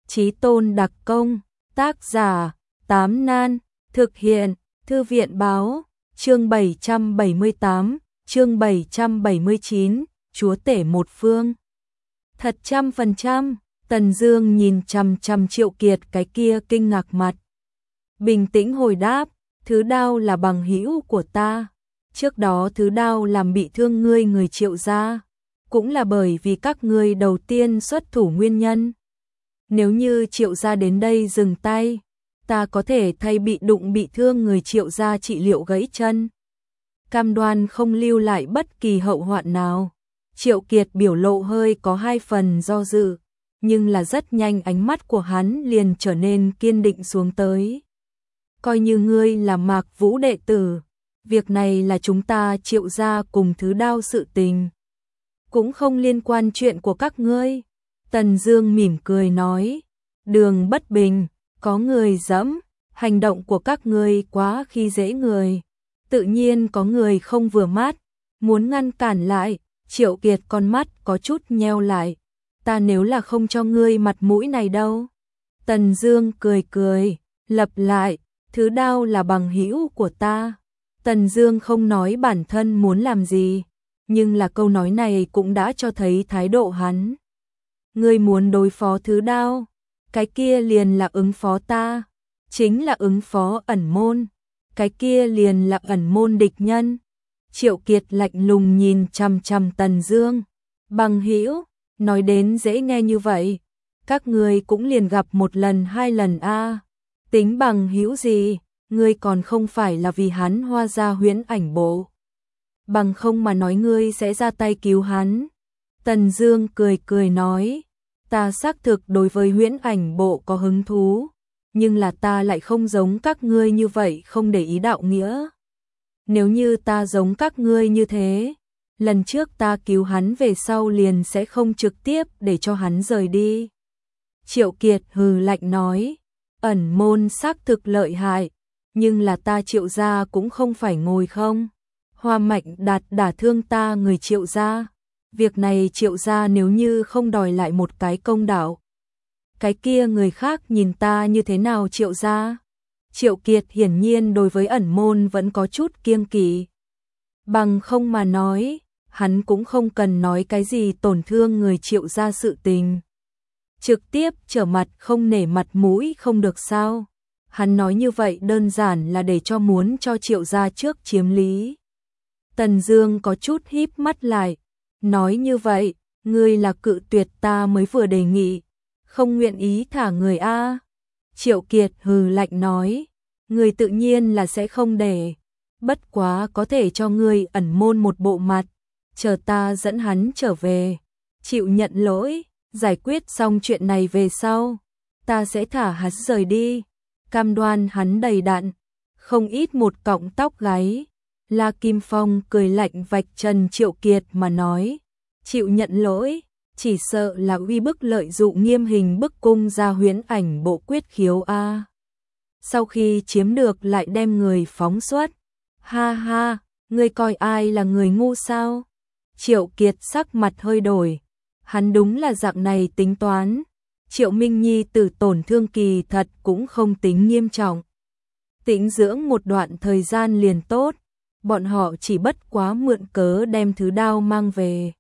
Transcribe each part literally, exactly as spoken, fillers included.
Chí tôn đặc công, tác giả, Tám Nan, thực hiện, Thư viện báo, chương bảy trăm bảy mươi tám, chương bảy trăm bảy mươi chín, chúa tể một phương. Thật trăm phần trăm, Tần Dương nhìn chằm chằm Triệu Kiệt cái kia kinh ngạc mặt. Bình tĩnh hồi đáp, Thứ Đao là bằng hữu của ta. Trước đó Thứ Đao làm bị thương ngươi người Triệu gia, cũng là bởi vì các ngươi đầu tiên xuất thủ nguyên nhân. Nếu như Triệu gia đến đây dừng tay, ta có thể thay bị đụng bị thương người Triệu gia trị liệu gãy chân. Cam đoan không lưu lại bất kỳ hậu hoạn nào. Triệu Kiệt biểu lộ hơi có hai phần do dự, nhưng là rất nhanh ánh mắt của hắn liền trở nên kiên định xuống tới. Coi như ngươi là Mạc Vũ đệ tử, việc này là chúng ta Triệu gia cùng Thứ Đao sự tình, cũng không liên quan chuyện của các ngươi. Tần Dương mỉm cười nói, đường bất bình, có người dẫm, hành động của các ngươi quá khi dễ người, tự nhiên có người không vừa mắt, muốn ngăn cản lại. Triệu Kiệt con mắt có chút nheo lại, ta nếu là không cho ngươi mặt mũi này đâu. Tần Dương cười cười, lặp lại, Thứ Đao là bằng hữu của ta. Tần Dương không nói bản thân muốn làm gì, nhưng là câu nói này cũng đã cho thấy thái độ hắn. Ngươi muốn đối phó Thứ Đao, cái kia liền là ứng phó ta, chính là ứng phó ẩn môn, cái kia liền là ẩn môn địch nhân. Triệu Kiệt lạnh lùng nhìn chằm chằm Tần Dương, bằng hữu, nói đến dễ nghe như vậy, các ngươi cũng liền gặp một lần hai lần a, à. Tính bằng hữu gì, ngươi còn không phải là vì hắn Hoa gia huyễn ảnh bộ, bằng không mà nói ngươi sẽ ra tay cứu hắn. Tần Dương cười cười nói, ta xác thực đối với huyễn ảnh bộ có hứng thú, nhưng là ta lại không giống các ngươi như vậy không để ý đạo nghĩa. Nếu như ta giống các ngươi như thế, lần trước ta cứu hắn về sau liền sẽ không trực tiếp để cho hắn rời đi. Triệu Kiệt hừ lạnh nói, ẩn môn xác thực lợi hại, nhưng là ta Triệu gia cũng không phải ngồi không. Hoa Mạnh Đạt đả thương ta người Triệu gia, việc này Triệu gia nếu như không đòi lại một cái công đạo, cái kia người khác nhìn ta như thế nào Triệu gia? Triệu Kiệt hiển nhiên đối với ẩn môn vẫn có chút kiêng kỵ. Bằng không mà nói, hắn cũng không cần nói cái gì tổn thương người Triệu gia sự tình. Trực tiếp trở mặt không nể mặt mũi không được sao? Hắn nói như vậy đơn giản là để cho muốn cho Triệu gia trước chiếm lý. Tần Dương có chút híp mắt lại, nói như vậy, ngươi là cự tuyệt ta mới vừa đề nghị, không nguyện ý thả người a? Triệu Kiệt hừ lạnh nói, ngươi tự nhiên là sẽ không để, bất quá có thể cho ngươi ẩn môn một bộ mặt, chờ ta dẫn hắn trở về, chịu nhận lỗi, giải quyết xong chuyện này về sau, ta sẽ thả hắn rời đi, cam đoan hắn đầy đặn, không ít một cọng tóc gáy. La Kim Phong cười lạnh vạch trần Triệu Kiệt mà nói, chịu nhận lỗi, chỉ sợ là uy bức lợi dụng nghiêm hình bức cung ra huyễn ảnh bộ quyết khiếu a. Sau khi chiếm được lại đem người phóng xuất. Ha ha, ngươi coi ai là người ngu sao? Triệu Kiệt sắc mặt hơi đổi, hắn đúng là dạng này tính toán. Triệu Minh Nhi tử tổn thương kỳ thật cũng không tính nghiêm trọng, tĩnh dưỡng một đoạn thời gian liền tốt. Bọn họ chỉ bất quá mượn cớ đem Thứ Đao mang về,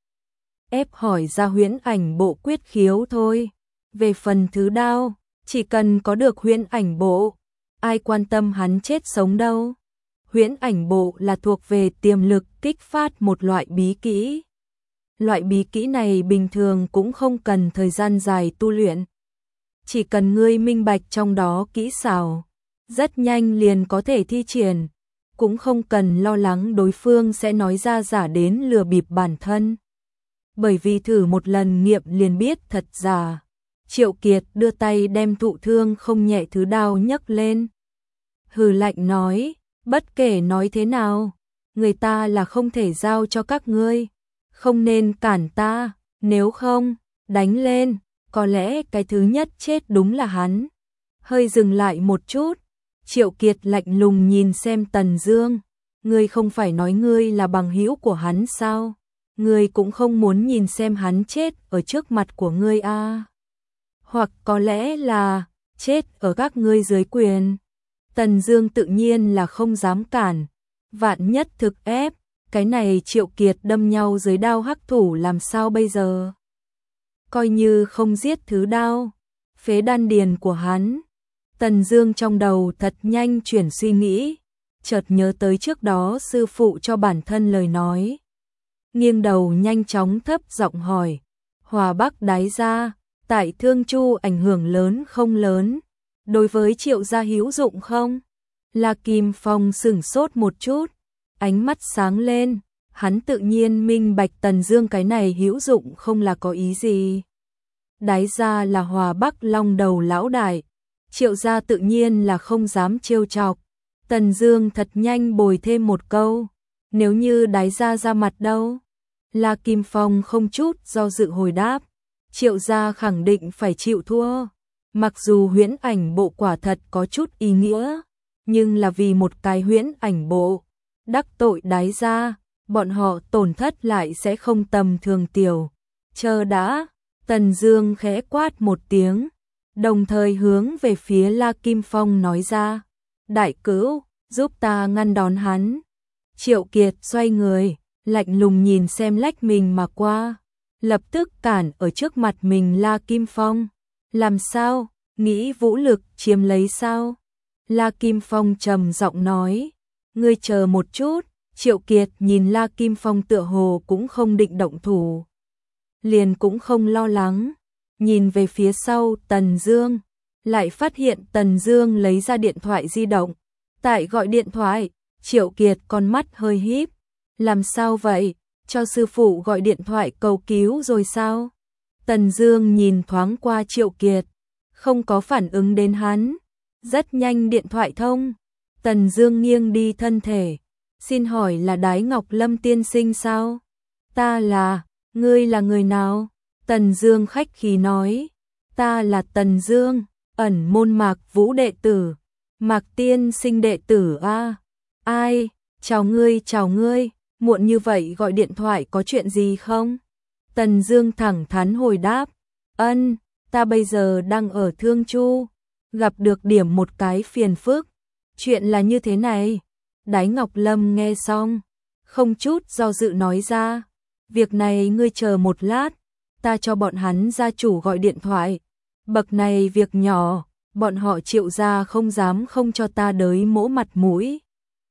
ép hỏi ra huyễn ảnh bộ quyết khiếu thôi. Về phần Thứ Đao, chỉ cần có được huyễn ảnh bộ, ai quan tâm hắn chết sống đâu. Huyễn ảnh bộ là thuộc về tiềm lực kích phát một loại bí kỹ. Loại bí kỹ này bình thường cũng không cần thời gian dài tu luyện. Chỉ cần ngươi minh bạch trong đó kỹ xảo, rất nhanh liền có thể thi triển. Cũng không cần lo lắng đối phương sẽ nói ra giả đến lừa bịp bản thân. Bởi vì thử một lần nghiệm liền biết thật giả. Triệu Kiệt đưa tay đem thụ thương không nhẹ Thứ Đao nhấc lên. Hừ lạnh nói, bất kể nói thế nào, người ta là không thể giao cho các ngươi, không nên cản ta, nếu không, đánh lên, có lẽ cái thứ nhất chết đúng là hắn. Hơi dừng lại một chút, Triệu Kiệt lạnh lùng nhìn xem Tần Dương, ngươi không phải nói ngươi là bằng hữu của hắn sao? Ngươi cũng không muốn nhìn xem hắn chết ở trước mặt của ngươi a? À. hoặc có lẽ là chết ở các ngươi dưới quyền. Tần Dương tự nhiên là không dám cản, vạn nhất thực ép, cái này Triệu Kiệt đâm nhau dưới đao hắc thủ làm sao bây giờ? Coi như không giết thứ đao, phế đan điền của hắn. Tần Dương trong đầu thật nhanh chuyển suy nghĩ, chợt nhớ tới trước đó sư phụ cho bản thân lời nói. Nghiêng đầu nhanh chóng thấp giọng hỏi, Hòa Bắc đái gia, tại Thương Chu ảnh hưởng lớn không lớn, đối với Triệu gia hữu dụng không? La Kim Phong sững sốt một chút, ánh mắt sáng lên, hắn tự nhiên minh bạch Tần Dương cái này hữu dụng không là có ý gì. Đái gia là Hòa Bắc long đầu lão đại, Triệu gia tự nhiên là không dám trêu chọc. Tần Dương thật nhanh bồi thêm một câu, nếu như đái gia ra mặt đâu? La Kim Phong không chút do dự hồi đáp, Triệu gia khẳng định phải chịu thua. Mặc dù huyễn ảnh bộ quả thật có chút ý nghĩa, nhưng là vì một cái huyễn ảnh bộ, đắc tội đái gia, bọn họ tổn thất lại sẽ không tầm thường tiểu. Chờ đã, Tần Dương khẽ quát một tiếng, đồng thời hướng về phía La Kim Phong nói ra, đại cữu, giúp ta ngăn đón hắn. Triệu Kiệt xoay người, lạnh lùng nhìn xem lách mình mà qua, lập tức cản ở trước mặt mình La Kim Phong. Làm sao, nghĩ vũ lực chiếm lấy sao? La Kim Phong trầm giọng nói, ngươi chờ một chút. Triệu Kiệt nhìn La Kim Phong tựa hồ cũng không định động thủ, liền cũng không lo lắng, nhìn về phía sau Tần Dương, lại phát hiện Tần Dương lấy ra điện thoại di động, tại gọi điện thoại. Triệu Kiệt con mắt hơi híp, làm sao vậy, cho sư phụ gọi điện thoại cầu cứu rồi sao? Tần Dương nhìn thoáng qua Triệu Kiệt, không có phản ứng đến hắn, rất nhanh điện thoại thông. Tần Dương nghiêng đi thân thể, xin hỏi là Đái Ngọc Lâm tiên sinh sao? Ta là, ngươi là người nào? Tần Dương khách khí nói, ta là Tần Dương, ẩn môn Mạc Vũ đệ tử, Mạc tiên sinh đệ tử a. Ai, chào ngươi chào ngươi, muộn như vậy gọi điện thoại có chuyện gì không? Tần Dương thẳng thắn hồi đáp, ân, ta bây giờ đang ở Thương Chu, gặp được điểm một cái phiền phức. Chuyện là như thế này. Đái Ngọc Lâm nghe xong, không chút do dự nói ra, việc này ngươi chờ một lát, ta cho bọn hắn gia chủ gọi điện thoại. Bậc này việc nhỏ, bọn họ Triệu gia không dám không cho ta đới mỗ mặt mũi.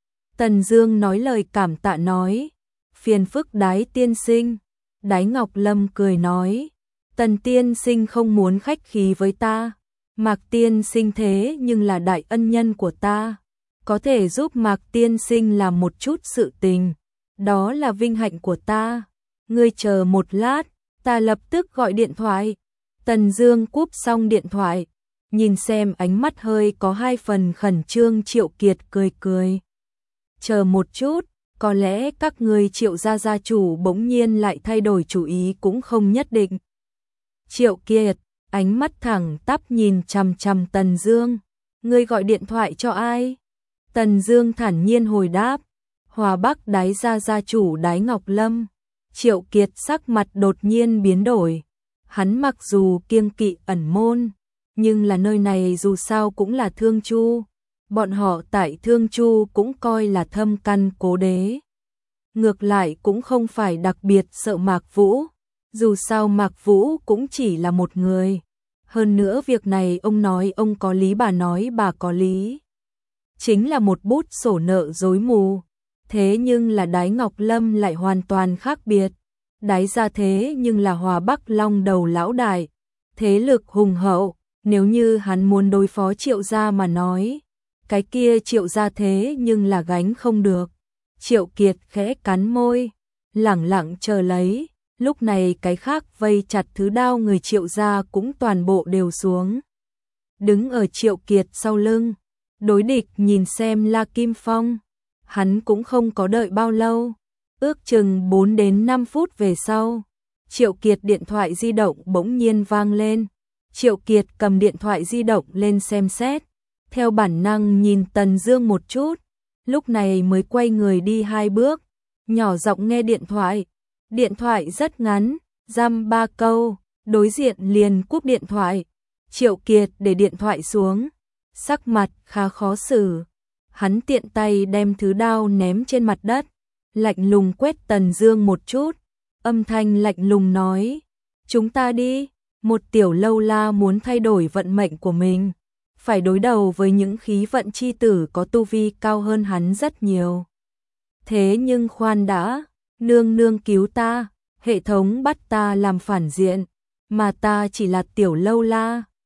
Tần Dương nói lời cảm tạ nói, phiền phức Đái tiên sinh. Đái Ngọc Lâm cười nói, Tần tiên sinh không muốn khách khí với ta, Mạc tiên sinh thế nhưng là đại ân nhân của ta, có thể giúp Mạc tiên sinh làm một chút sự tình, đó là vinh hạnh của ta. Ngươi chờ một lát, ta lập tức gọi điện thoại. Tần Dương cúp xong điện thoại, nhìn xem ánh mắt hơi có hai phần khẩn trương Triệu Kiệt cười cười. Chờ một chút, có lẽ các ngươi Triệu gia gia chủ bỗng nhiên lại thay đổi chủ ý cũng không nhất định. Triệu Kiệt, ánh mắt thẳng tắp nhìn chằm chằm Tần Dương, ngươi gọi điện thoại cho ai? Tần Dương thản nhiên hồi đáp, Hòa Bắc Đái gia gia chủ Đái Ngọc Lâm. Triệu Kiệt sắc mặt đột nhiên biến đổi, hắn mặc dù kiêng kỵ ẩn môn, nhưng là nơi này dù sao cũng là Thương Chu, bọn họ tại Thương Chu cũng coi là thâm căn cố đế. Ngược lại cũng không phải đặc biệt sợ Mạc Vũ, dù sao Mạc Vũ cũng chỉ là một người. Hơn nữa việc này ông nói ông có lý bà nói bà có lý. Chính là một bút sổ nợ rối mù. Thế nhưng là Đái Ngọc Lâm lại hoàn toàn khác biệt. Đái gia thế nhưng là Hòa Bắc long đầu lão đại, thế lực hùng hậu, nếu như hắn muốn đối phó Triệu gia mà nói, cái kia Triệu gia thế nhưng là gánh không được. Triệu Kiệt khẽ cắn môi, lẳng lặng chờ lấy, lúc này cái khác vây chặt thứ đao người Triệu gia cũng toàn bộ đều xuống. Đứng ở Triệu Kiệt sau lưng, đối địch nhìn xem La Kim Phong, hắn cũng không có đợi bao lâu, ước chừng bốn đến năm phút về sau, Triệu Kiệt điện thoại di động bỗng nhiên vang lên. Triệu Kiệt cầm điện thoại di động lên xem xét, theo bản năng nhìn Tần Dương một chút, lúc này mới quay người đi hai bước, nhỏ giọng nghe điện thoại. Điện thoại rất ngắn, dăm ba câu, đối diện liền cúp điện thoại. Triệu Kiệt để điện thoại xuống, sắc mặt khá khó xử. Hắn tiện tay đem thứ đao ném trên mặt đất, lạnh lùng quét Tần Dương một chút, âm thanh lạnh lùng nói: "Chúng ta đi." Một tiểu lâu la muốn thay đổi vận mệnh của mình, phải đối đầu với những khí vận chi tử có tu vi cao hơn hắn rất nhiều. Thế nhưng khoan đã, nương nương cứu ta, hệ thống bắt ta làm phản diện, mà ta chỉ là tiểu lâu la,